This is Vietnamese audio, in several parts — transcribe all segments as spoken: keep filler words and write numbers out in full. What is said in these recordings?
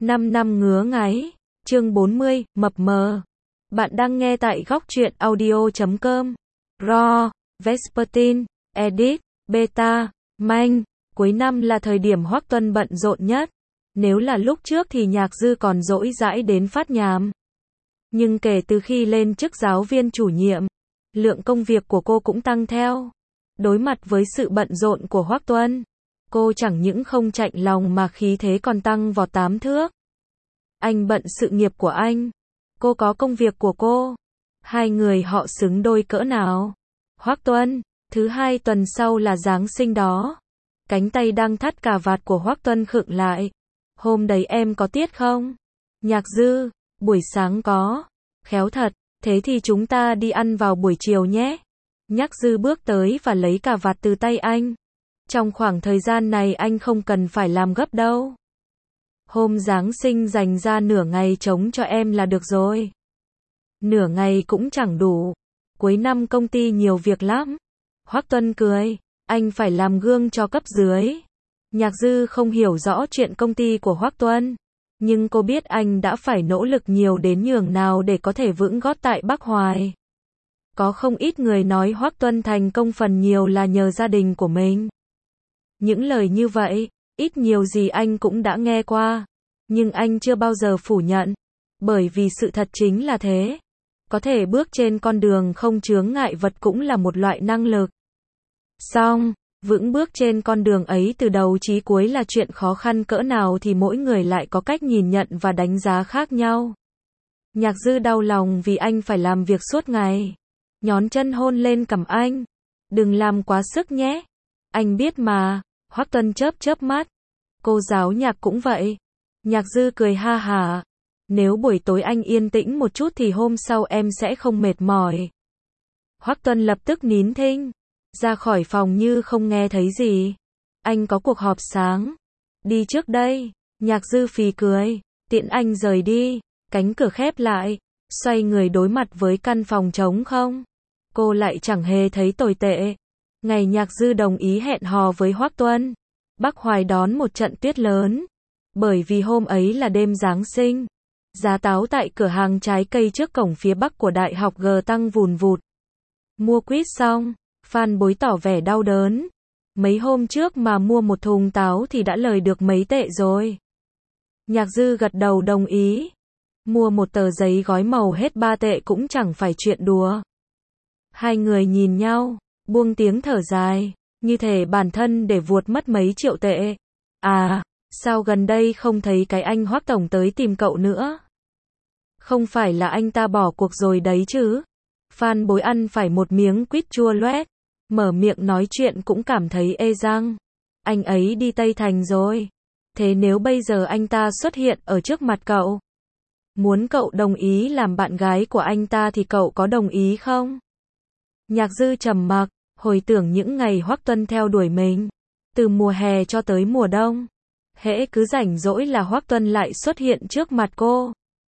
năm năm ngứa ngáy, chương bốn mươi, mập mờ. Bạn đang nghe tại góc truyện audio chấm com. Raw, Vespertine, Edit, Beta, Manh. Cuối năm là thời điểm Hoắc Tuân bận rộn nhất. Nếu là lúc trước thì Nhạc Dư còn rỗi rãi đến phát nhàm. Nhưng kể từ khi lên chức giáo viên chủ nhiệm, lượng công việc của cô cũng tăng theo. Đối mặt với sự bận rộn của Hoắc Tuân, cô chẳng những không chạnh lòng mà khí thế còn tăng vọt tám thước. Anh bận sự nghiệp của anh, cô có công việc của cô. Hai người họ xứng đôi cỡ nào? Hoắc Tuân, thứ hai tuần sau là Giáng sinh đó. Cánh tay đang thắt cà vạt của Hoắc Tuân khựng lại. Hôm đấy em có tiết không? Nhạc Dư, buổi sáng có. Khéo thật, thế thì chúng ta đi ăn vào buổi chiều nhé. Nhạc Dư bước tới và lấy cà vạt từ tay anh. Trong khoảng thời gian này anh không cần phải làm gấp đâu. Hôm Giáng sinh dành ra nửa ngày trống cho em là được rồi. Nửa ngày cũng chẳng đủ. Cuối năm công ty nhiều việc lắm. Hoắc Tuân cười, anh phải làm gương cho cấp dưới. Nhạc Dư không hiểu rõ chuyện công ty của Hoắc Tuân, nhưng cô biết anh đã phải nỗ lực nhiều đến nhường nào để có thể vững gót tại Bắc Hoài. Có không ít người nói Hoắc Tuân thành công phần nhiều là nhờ gia đình của mình. Những lời như vậy, ít nhiều gì anh cũng đã nghe qua, nhưng anh chưa bao giờ phủ nhận, bởi vì sự thật chính là thế. Có thể bước trên con đường không chướng ngại vật cũng là một loại năng lực. Song, vững bước trên con đường ấy từ đầu chí cuối là chuyện khó khăn cỡ nào thì mỗi người lại có cách nhìn nhận và đánh giá khác nhau. Nhạc Dư đau lòng vì anh phải làm việc suốt ngày. Nhón chân hôn lên cằm anh. Đừng làm quá sức nhé. Anh biết mà. Hoắc Tuân chớp chớp mắt. Cô giáo Nhạc cũng vậy. Nhạc Dư cười ha hả. Nếu buổi tối anh yên tĩnh một chút thì hôm sau em sẽ không mệt mỏi. Hoắc Tuân lập tức nín thinh. Ra khỏi phòng như không nghe thấy gì. Anh có cuộc họp sáng. Đi trước đây. Nhạc Dư phì cười. Tiện anh rời đi. Cánh cửa khép lại. Xoay người đối mặt với căn phòng trống không. Cô lại chẳng hề thấy tồi tệ. Ngày Nhạc Dư đồng ý hẹn hò với Hoắc Tuân, Bắc Hoài đón một trận tuyết lớn. Bởi vì hôm ấy là đêm Giáng sinh, giá táo tại cửa hàng trái cây trước cổng phía bắc của Đại học G tăng vùn vụt. Mua quýt xong, Phan Bối tỏ vẻ đau đớn. Mấy hôm trước mà mua một thùng táo thì đã lời được mấy tệ rồi. Nhạc Dư gật đầu đồng ý. Mua một tờ giấy gói màu hết ba tệ cũng chẳng phải chuyện đùa. Hai người nhìn nhau, buông tiếng thở dài, như thể bản thân để vuột mất mấy triệu tệ. À, sao gần đây không thấy cái anh Hoắc tổng tới tìm cậu nữa? Không phải là anh ta bỏ cuộc rồi đấy chứ? Phan Bối ăn phải một miếng quýt chua loét, mở miệng nói chuyện cũng cảm thấy ê răng. Anh ấy đi Tây Thành rồi. Thế nếu bây giờ anh ta xuất hiện ở trước mặt cậu, muốn cậu đồng ý làm bạn gái của anh ta thì cậu có đồng ý không? Nhạc Dư trầm mặc, hồi tưởng những ngày Hoắc Tuân theo đuổi mình, từ mùa hè cho tới mùa đông. Hễ cứ rảnh rỗi là Hoắc Tuân lại xuất hiện trước mặt cô.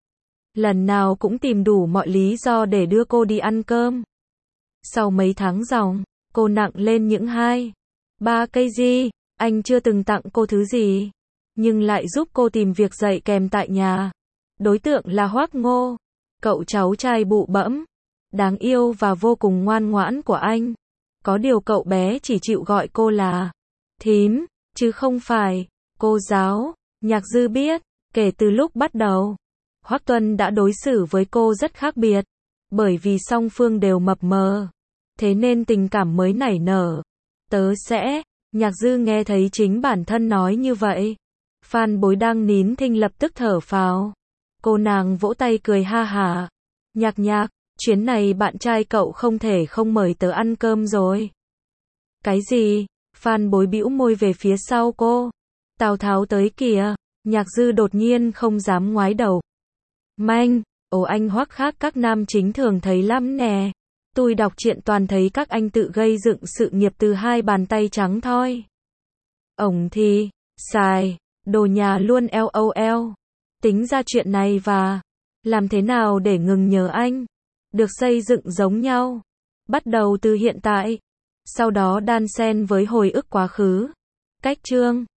Lần nào cũng tìm đủ mọi lý do để đưa cô đi ăn cơm. Sau mấy tháng ròng, cô nặng lên những hai, ba cây gì, anh chưa từng tặng cô thứ gì, nhưng lại giúp cô tìm việc dạy kèm tại nhà. Đối tượng là Hoắc Ngô, cậu cháu trai bụ bẫm, đáng yêu và vô cùng ngoan ngoãn của anh. Có điều cậu bé chỉ chịu gọi cô là thím, chứ không phải cô giáo. Nhạc Dư biết, kể từ lúc bắt đầu, Hoắc Tuân đã đối xử với cô rất khác biệt. Bởi vì song phương đều mập mờ, thế nên tình cảm mới nảy nở. Tớ sẽ, Nhạc Dư nghe thấy chính bản thân nói như vậy. Phan Bối đang nín thinh lập tức thở phào. Cô nàng vỗ tay cười ha hả. Nhạc Nhạc, chuyến này bạn trai cậu không thể không mời tớ ăn cơm rồi. Cái gì? Phan Bối bĩu môi về phía sau cô. Tào Tháo tới kìa. Nhạc Dư đột nhiên không dám ngoái đầu. Manh, ồ anh Hoắc khác các nam chính thường thấy lắm nè. Tôi đọc truyện toàn thấy các anh tự gây dựng sự nghiệp từ hai bàn tay trắng thôi. Ổng thì, xài, đồ nhà luôn lol. Tính ra chuyện này và làm thế nào để ngừng nhớ anh, được xây dựng giống nhau. Bắt đầu từ hiện tại, sau đó đan xen với hồi ức quá khứ. Cách chương